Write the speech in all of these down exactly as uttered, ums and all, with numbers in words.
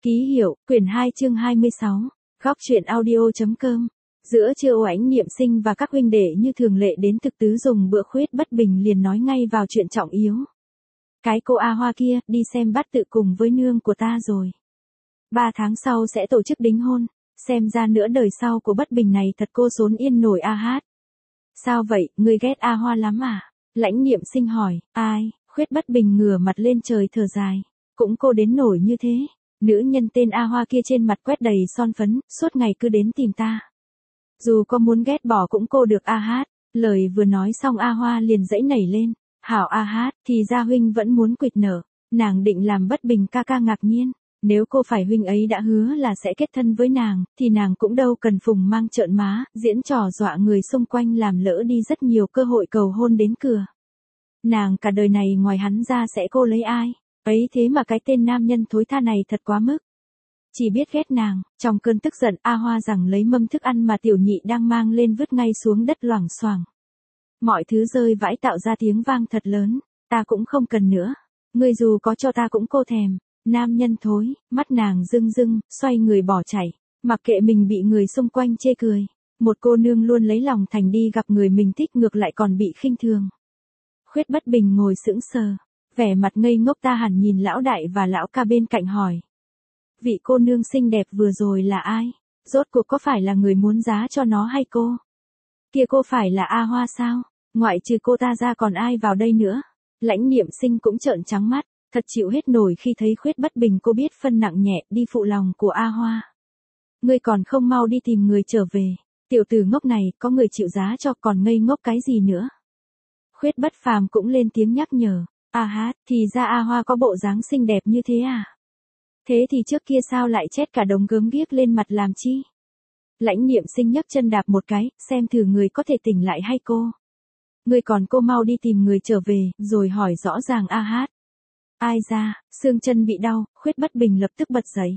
Ký hiệu, quyển hai chương hai mươi sáu, góc truyện audio.com. Giữa trưa Ô Ánh Niệm Sinh và các huynh đệ như thường lệ đến thực tứ dùng bữa Khuyết Bất Bình liền nói ngay vào chuyện trọng yếu. Cái cô A Hoa kia, đi xem bắt tự cùng với nương của ta rồi. Ba tháng sau sẽ tổ chức đính hôn, xem ra nửa đời sau của Bất Bình này thật cô xốn yên nổi a hát. Sao vậy, ngươi ghét A Hoa lắm à? Lãnh Niệm Sinh hỏi, ai? Khuyết Bất Bình ngửa mặt lên trời thở dài. Cũng cô đến nổi như thế. Nữ nhân tên A Hoa kia trên mặt quét đầy son phấn, suốt ngày cứ đến tìm ta. Dù có muốn ghét bỏ cũng cô được a hát. Lời vừa nói xong A Hoa liền dãy nảy lên. Hảo a hát, thì ra huynh vẫn muốn quỵt nở. Nàng định làm Bất Bình ca ca ngạc nhiên. Nếu cô phải huynh ấy đã hứa là sẽ kết thân với nàng, thì nàng cũng đâu cần phùng mang trợn má, diễn trò dọa người xung quanh làm lỡ đi rất nhiều cơ hội cầu hôn đến cửa. Nàng cả đời này ngoài hắn ra sẽ cô lấy ai? Ấy thế mà cái tên nam nhân thối tha này thật quá mức. Chỉ biết ghét nàng, trong cơn tức giận A Hoa rằng lấy mâm thức ăn mà tiểu nhị đang mang lên vứt ngay xuống đất loảng xoảng. Mọi thứ rơi vãi tạo ra tiếng vang thật lớn, ta cũng không cần nữa. Ngươi dù có cho ta cũng cô thèm. Nam nhân thối, mắt nàng rưng rưng, xoay người bỏ chạy, mặc kệ mình bị người xung quanh chê cười. Một cô nương luôn lấy lòng thành đi gặp người mình thích ngược lại còn bị khinh thường. Khuyết Bất Bình ngồi sững sờ, vẻ mặt ngây ngốc ta hẳn nhìn lão đại và lão ca bên cạnh hỏi. Vị cô nương xinh đẹp vừa rồi là ai? Rốt cuộc có phải là người muốn giá cho nó hay cô? Kia cô phải là A Hoa sao? Ngoại trừ cô ta ra còn ai vào đây nữa? Lãnh Niệm Sinh cũng trợn trắng mắt. Thật chịu hết nổi khi thấy Khuyết Bất Bình cô biết phân nặng nhẹ đi phụ lòng của A Hoa. Ngươi còn không mau đi tìm người trở về. Tiểu tử ngốc này có người chịu giá cho còn ngây ngốc cái gì nữa. Khuyết Bất Phàm cũng lên tiếng nhắc nhở. A hát, thì ra A Hoa có bộ dáng xinh đẹp như thế à? Thế thì trước kia sao lại chết cả đống gớm ghiếc lên mặt làm chi? Lãnh Niệm Sinh nhấc chân đạp một cái, xem thử người có thể tỉnh lại hay cô. Ngươi còn cô mau đi tìm người trở về, rồi hỏi rõ ràng A hát. Ai ra, xương chân bị đau, Khuyết Bất Bình lập tức bật dậy.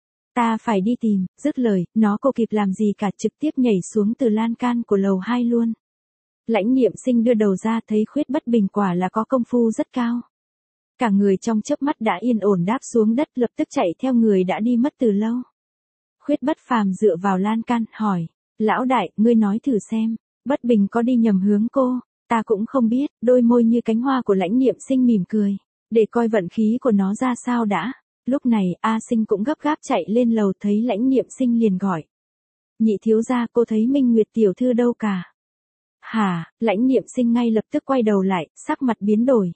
Ta phải đi tìm, dứt lời, nó cô kịp làm gì cả trực tiếp nhảy xuống từ lan can của lầu hai luôn. Lãnh Niệm Sinh đưa đầu ra thấy Khuyết Bất Bình quả là có công phu rất cao. Cả người trong chớp mắt đã yên ổn đáp xuống đất lập tức chạy theo người đã đi mất từ lâu. Khuyết Bất Phàm dựa vào lan can, hỏi, lão đại, ngươi nói thử xem, Bất Bình có đi nhầm hướng cô, ta cũng không biết, đôi môi như cánh hoa của Lãnh Niệm Sinh mỉm cười. Để coi vận khí của nó ra sao đã. Lúc này A Sinh cũng gấp gáp chạy lên lầu thấy Lãnh Niệm Sinh liền gọi. Nhị thiếu gia cô thấy Minh Nguyệt tiểu thư đâu cả. Hả, Lãnh Niệm Sinh ngay lập tức quay đầu lại, sắc mặt biến đổi.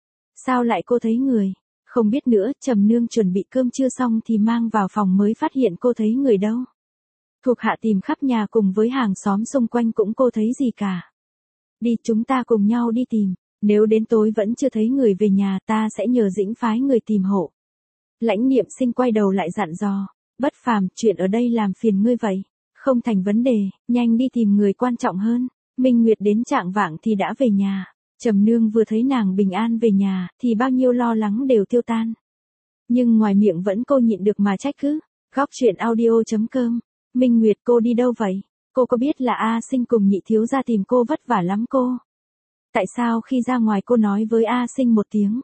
Sao lại cô thấy người? Không biết nữa, Trầm Nương chuẩn bị cơm trưa xong thì mang vào phòng mới phát hiện cô thấy người đâu. Thuộc hạ tìm khắp nhà cùng với hàng xóm xung quanh cũng cô thấy gì cả. Đi chúng ta cùng nhau đi tìm. Nếu đến tối vẫn chưa thấy người về nhà ta sẽ nhờ Dĩnh phái người tìm hộ. Lãnh Niệm Sinh quay đầu lại dặn dò. Bất Phàm, chuyện ở đây làm phiền ngươi vậy. Không thành vấn đề, nhanh đi tìm người quan trọng hơn. Minh Nguyệt đến trạng vạng thì đã về nhà. Trầm Nương vừa thấy nàng bình an về nhà thì bao nhiêu lo lắng đều tiêu tan. Nhưng ngoài miệng vẫn cô nhịn được mà trách cứ. Góc truyện audio.com. Minh Nguyệt cô đi đâu vậy? Cô có biết là A Sinh cùng nhị thiếu gia tìm cô vất vả lắm cô? Tại sao khi ra ngoài cô nói với A Sinh một tiếng?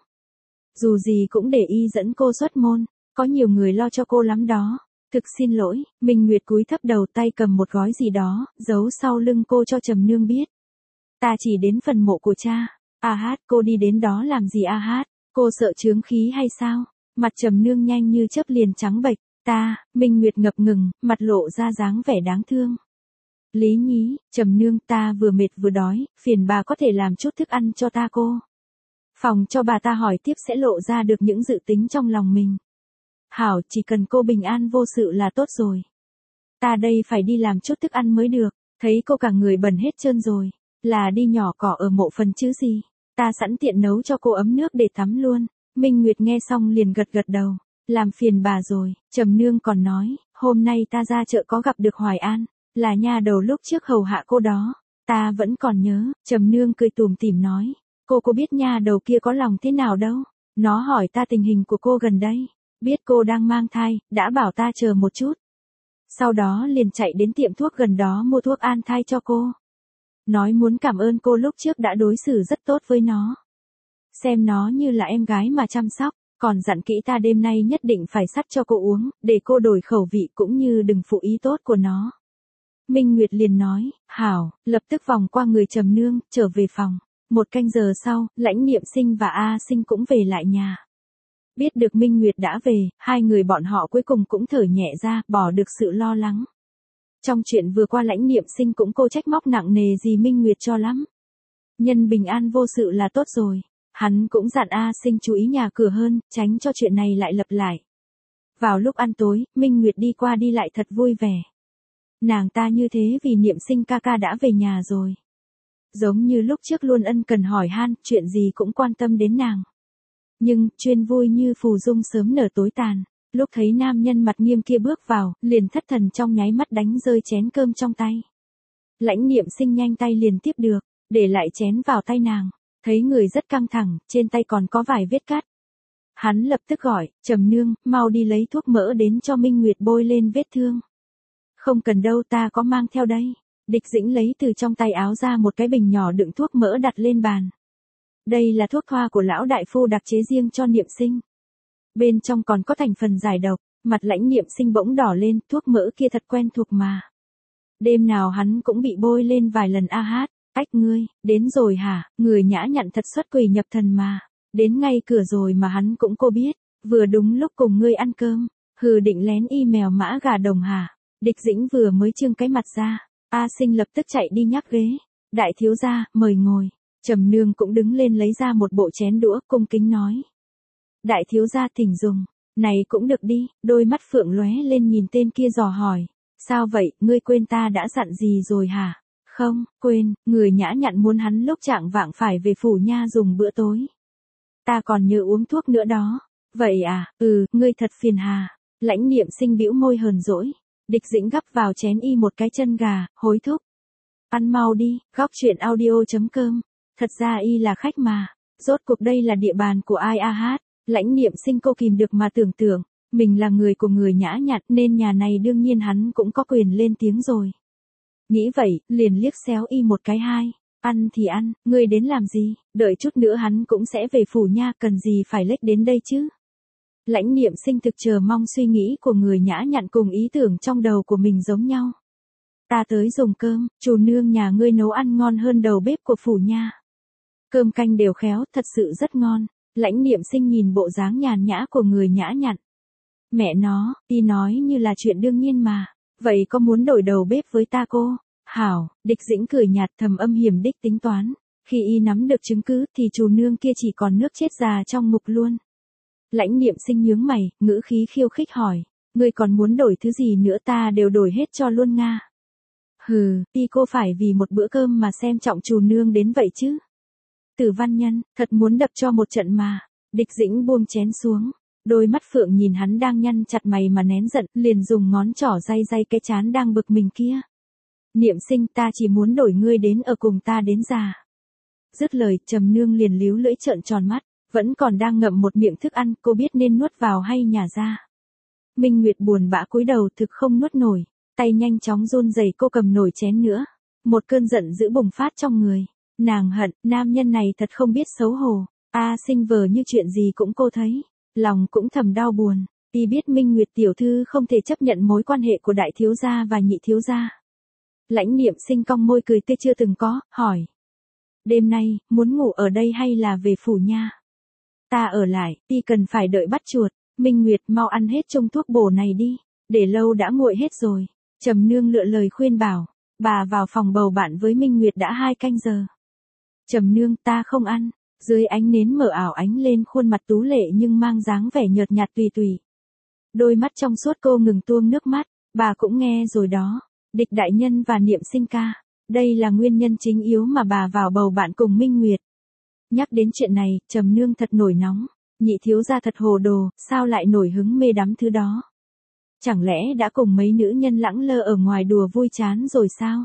Dù gì cũng để y dẫn cô xuất môn, có nhiều người lo cho cô lắm đó. Thực xin lỗi, Minh Nguyệt cúi thấp đầu tay cầm một gói gì đó, giấu sau lưng cô cho Trầm Nương biết. Ta chỉ đến phần mộ của cha. A hát, cô đi đến đó làm gì A hát? Cô sợ chướng khí hay sao? Mặt Trầm Nương nhanh như chớp liền trắng bệch. Ta, Minh Nguyệt ngập ngừng, mặt lộ ra dáng vẻ đáng thương. Lý nhí, Trầm Nương ta vừa mệt vừa đói, phiền bà có thể làm chút thức ăn cho ta cô. Phòng cho bà ta hỏi tiếp sẽ lộ ra được những dự tính trong lòng mình. Hảo, chỉ cần cô bình an vô sự là tốt rồi. Ta đây phải đi làm chút thức ăn mới được, thấy cô cả người bẩn hết trơn rồi, là đi nhỏ cỏ ở mộ phần chứ gì. Ta sẵn tiện nấu cho cô ấm nước để tắm luôn. Minh Nguyệt nghe xong liền gật gật đầu, làm phiền bà rồi. Trầm Nương còn nói, hôm nay ta ra chợ có gặp được Hoài An. Là nha đầu lúc trước hầu hạ cô đó, ta vẫn còn nhớ. Trầm Nương cười tủm tỉm nói, cô có biết nha đầu kia có lòng thế nào đâu. Nó hỏi ta tình hình của cô gần đây, biết cô đang mang thai, đã bảo ta chờ một chút. Sau đó liền chạy đến tiệm thuốc gần đó mua thuốc an thai cho cô. Nói muốn cảm ơn cô lúc trước đã đối xử rất tốt với nó. Xem nó như là em gái mà chăm sóc, Còn dặn kỹ ta đêm nay nhất định phải sắt cho cô uống, để cô đổi khẩu vị cũng như đừng phụ ý tốt của nó. Minh Nguyệt liền nói, hảo, lập tức vòng qua người Trầm Nương, trở về phòng. Một canh giờ sau, Lãnh Niệm Sinh và A Sinh cũng về lại nhà. Biết được Minh Nguyệt đã về, hai người bọn họ cuối cùng cũng thở nhẹ ra, bỏ được sự lo lắng. Trong chuyện vừa qua Lãnh Niệm Sinh cũng cô trách móc nặng nề gì Minh Nguyệt cho lắm. Nhân bình an vô sự là tốt rồi. Hắn cũng dặn A Sinh chú ý nhà cửa hơn, tránh cho chuyện này lại lặp lại. Vào lúc ăn tối, Minh Nguyệt đi qua đi lại thật vui vẻ. Nàng ta như thế vì Niệm Sinh ca ca đã về nhà rồi. Giống như lúc trước luôn ân cần hỏi han, chuyện gì cũng quan tâm đến nàng. Nhưng, chuyên vui như phù dung sớm nở tối tàn. Lúc thấy nam nhân mặt nghiêm kia bước vào, liền thất thần trong nháy mắt đánh rơi chén cơm trong tay. Lãnh Niệm Sinh nhanh tay liền tiếp được, để lại chén vào tay nàng. Thấy người rất căng thẳng, trên tay còn có vài vết cắt. Hắn lập tức gọi, Trầm Nương, mau đi lấy thuốc mỡ đến cho Minh Nguyệt bôi lên vết thương. Không cần đâu, ta có mang theo đây. Địch Dĩnh lấy từ trong tay áo ra một cái bình nhỏ đựng thuốc mỡ đặt lên bàn. Đây là thuốc thoa của lão đại phu đặc chế riêng cho Niệm Sinh. Bên trong còn có thành phần giải độc, mặt Lãnh Niệm Sinh bỗng đỏ lên, thuốc mỡ kia thật quen thuộc mà. Đêm nào hắn cũng bị bôi lên vài lần a hát. Ách ngươi, đến rồi hả, người nhã nhặn thật xuất quỷ nhập thần mà. Đến ngay cửa rồi mà hắn cũng cô biết, vừa đúng lúc cùng ngươi ăn cơm. Hừ, định lén y mèo mã gà đồng hả. Địch Dĩnh vừa mới trương cái mặt ra, A Sinh lập tức chạy đi nhắc ghế. Đại thiếu gia, mời ngồi. Trầm Nương cũng đứng lên lấy ra một bộ chén đũa, cung kính nói. Đại thiếu gia thỉnh dùng. Này cũng được đi, đôi mắt phượng lóe lên nhìn tên kia dò hỏi. Sao vậy, ngươi quên ta đã dặn gì rồi hả? Không, quên, người nhã nhặn muốn hắn lúc trạng vạng phải về phủ nha dùng bữa tối. Ta còn nhớ uống thuốc nữa đó. Vậy à, ừ, ngươi thật phiền hà. Lãnh Niệm Sinh bĩu môi hờn dỗi. Địch Dĩnh gắp vào chén y một cái chân gà, hối thúc. Ăn mau đi, góc chuyện audio chấm com. Thật ra y là khách mà. Rốt cuộc đây là địa bàn của ai a hát. Lãnh Niệm Sinh cô kìm được mà tưởng tượng. Mình là người của người nhã nhặn nên nhà này đương nhiên hắn cũng có quyền lên tiếng rồi. Nghĩ vậy, liền liếc xéo y một cái hai. Ăn thì ăn, ngươi đến làm gì, đợi chút nữa hắn cũng sẽ về phủ nha, cần gì phải lếch đến đây chứ. Lãnh Niệm Sinh thực chờ mong suy nghĩ của người nhã nhặn cùng ý tưởng trong đầu của mình giống nhau. Ta tới dùng cơm, chủ nương nhà ngươi nấu ăn ngon hơn đầu bếp của phủ nha. Cơm canh đều khéo, thật sự rất ngon. Lãnh Niệm Sinh nhìn bộ dáng nhàn nhã của người nhã nhặn. Mẹ nó, y nói như là chuyện đương nhiên mà. Vậy có muốn đổi đầu bếp với ta cô? Hảo, Địch Dĩnh cười nhạt thầm âm hiểm đích tính toán. Khi y nắm được chứng cứ thì chủ nương kia chỉ còn nước chết già trong ngục luôn. Lãnh Niệm Sinh nhướng mày, ngữ khí khiêu khích hỏi. Ngươi còn muốn đổi thứ gì nữa ta đều đổi hết cho luôn Nga. Hừ, y cô phải vì một bữa cơm mà xem trọng chủ nương đến vậy chứ. Tử Văn Nhân, thật muốn đập cho một trận mà. Địch Dĩnh buông chén xuống. Đôi mắt phượng nhìn hắn đang nhăn chặt mày mà nén giận, liền dùng ngón trỏ day day cái chán đang bực mình kia. Niệm Sinh, ta chỉ muốn đổi ngươi đến ở cùng ta đến già. Dứt lời, Trầm Nương liền líu lưỡi trợn tròn mắt, vẫn còn đang ngậm một miệng thức ăn, cô biết nên nuốt vào hay nhả ra. Minh Nguyệt buồn bã cúi đầu thực không nuốt nổi, tay nhanh chóng run rẩy cô cầm nổi chén nữa. Một cơn giận dữ bùng phát trong người. Nàng hận, nam nhân này thật không biết xấu hổ. A Sinh vờ như chuyện gì cũng cô thấy. Lòng cũng thầm đau buồn. Y biết Minh Nguyệt tiểu thư không thể chấp nhận mối quan hệ của đại thiếu gia và nhị thiếu gia. Lãnh Niệm Sinh cong môi cười tươi chưa từng có, hỏi. Đêm nay, muốn ngủ ở đây hay là về phủ nha? Ta ở lại, y cần phải đợi bắt chuột. Minh Nguyệt mau ăn hết chung thuốc bổ này đi. Để lâu đã nguội hết rồi. Trầm Nương lựa lời khuyên bảo. Bà vào phòng bầu bạn với Minh Nguyệt đã hai canh giờ. Trầm Nương, ta không ăn. Dưới ánh nến mở ảo ánh lên khuôn mặt tú lệ nhưng mang dáng vẻ nhợt nhạt tùy tùy. Đôi mắt trong suốt cô ngừng tuông nước mắt. Bà cũng nghe rồi đó. Địch đại nhân và Niệm Sinh ca. Đây là nguyên nhân chính yếu mà bà vào bầu bạn cùng Minh Nguyệt. Nhắc đến chuyện này, Trầm Nương thật nổi nóng. Nhị thiếu gia thật hồ đồ, sao lại nổi hứng mê đắm thứ đó? Chẳng lẽ đã cùng mấy nữ nhân lẳng lơ ở ngoài đùa vui chán rồi sao?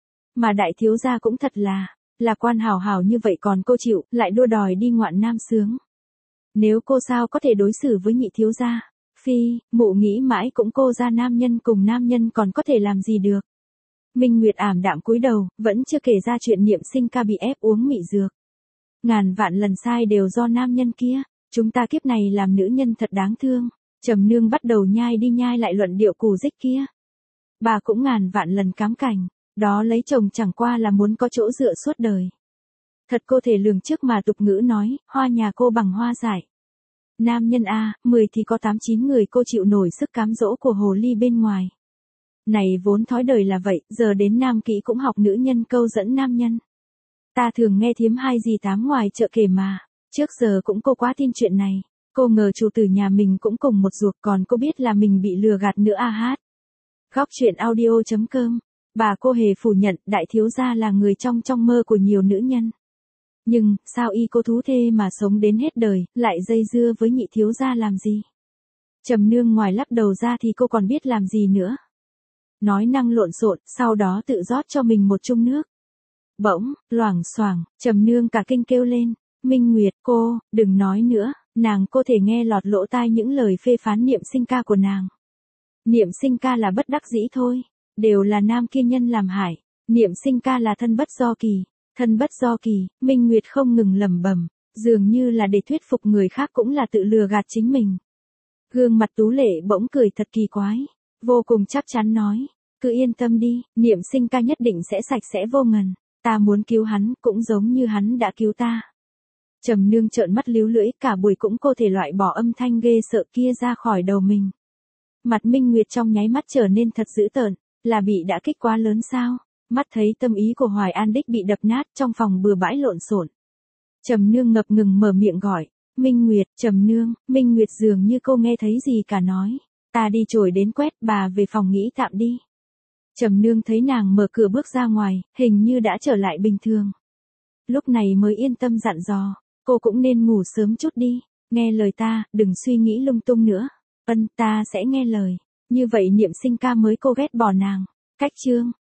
Mà đại thiếu gia cũng thật là, là quan hảo hảo như vậy còn cô chịu, lại đua đòi đi ngoạn nam sướng. Nếu cô sao có thể đối xử với nhị thiếu gia? Phi, mụ nghĩ mãi cũng cô ra nam nhân cùng nam nhân còn có thể làm gì được. Minh Nguyệt ảm đạm cúi đầu, vẫn chưa kể ra chuyện Niệm Sinh ca bị ép uống mị dược. Ngàn vạn lần sai đều do nam nhân kia. Chúng ta kiếp này làm nữ nhân thật đáng thương. Trầm Nương bắt đầu nhai đi nhai lại luận điệu cù dích kia. Bà cũng ngàn vạn lần cám cảnh, đó lấy chồng chẳng qua là muốn có chỗ dựa suốt đời. Thật cô thể lường trước mà tục ngữ nói, hoa nhà cô bằng hoa dại. Nam nhân a, mười thì có tám chín người cô chịu nổi sức cám dỗ của hồ ly bên ngoài. Này vốn thói đời là vậy, giờ đến nam kỹ cũng học nữ nhân câu dẫn nam nhân. Ta thường nghe thiếm hai gì tám ngoài chợ kể mà, trước giờ cũng cô quá tin chuyện này. Cô ngờ chủ tử nhà mình cũng cùng một ruột, còn cô biết là mình bị lừa gạt nữa a hát. Góc truyện audio chấm com. Bà cô hề phủ nhận đại thiếu gia là người trong trong mơ của nhiều nữ nhân. Nhưng, sao y cô thú thê mà sống đến hết đời, lại dây dưa với nhị thiếu gia làm gì? Trầm Nương ngoài lắc đầu ra thì cô còn biết làm gì nữa. Nói năng lộn xộn, sau đó tự rót cho mình một chung nước. Bỗng, loảng xoảng, Trầm Nương cả kinh kêu lên. Minh Nguyệt, cô, đừng nói nữa, nàng cô thể nghe lọt lỗ tai những lời phê phán Niệm Sinh ca của nàng. Niệm Sinh ca là bất đắc dĩ thôi, đều là nam kia nhân làm hại, Niệm Sinh ca là thân bất do kỳ, thân bất do kỳ, Minh Nguyệt không ngừng lẩm bẩm, dường như là để thuyết phục người khác cũng là tự lừa gạt chính mình. Gương mặt Tú Lệ bỗng cười thật kỳ quái, vô cùng chắc chắn nói, cứ yên tâm đi, Niệm Sinh ca nhất định sẽ sạch sẽ vô ngần, ta muốn cứu hắn cũng giống như hắn đã cứu ta. Trầm Nương trợn mắt líu lưỡi, cả buổi cũng cô thể loại bỏ âm thanh ghê sợ kia ra khỏi đầu mình. Mặt Minh Nguyệt trong nháy mắt trở nên thật dữ tợn, là bị đã kích quá lớn sao? Mắt thấy tâm ý của Hoài An Đích bị đập nát, trong phòng bừa bãi lộn xộn. Trầm Nương ngập ngừng mở miệng gọi, Minh Nguyệt, Trầm Nương, Minh Nguyệt dường như cô nghe thấy gì cả nói, ta đi trổi đến quét, bà về phòng nghỉ tạm đi. Trầm Nương thấy nàng mở cửa bước ra ngoài, hình như đã trở lại bình thường. Lúc này mới yên tâm dặn dò, cô cũng nên ngủ sớm chút đi, nghe lời ta, đừng suy nghĩ lung tung nữa. Ân, ta sẽ nghe lời, như vậy Niệm Sinh ca mới cô ghét bỏ nàng. Cách chương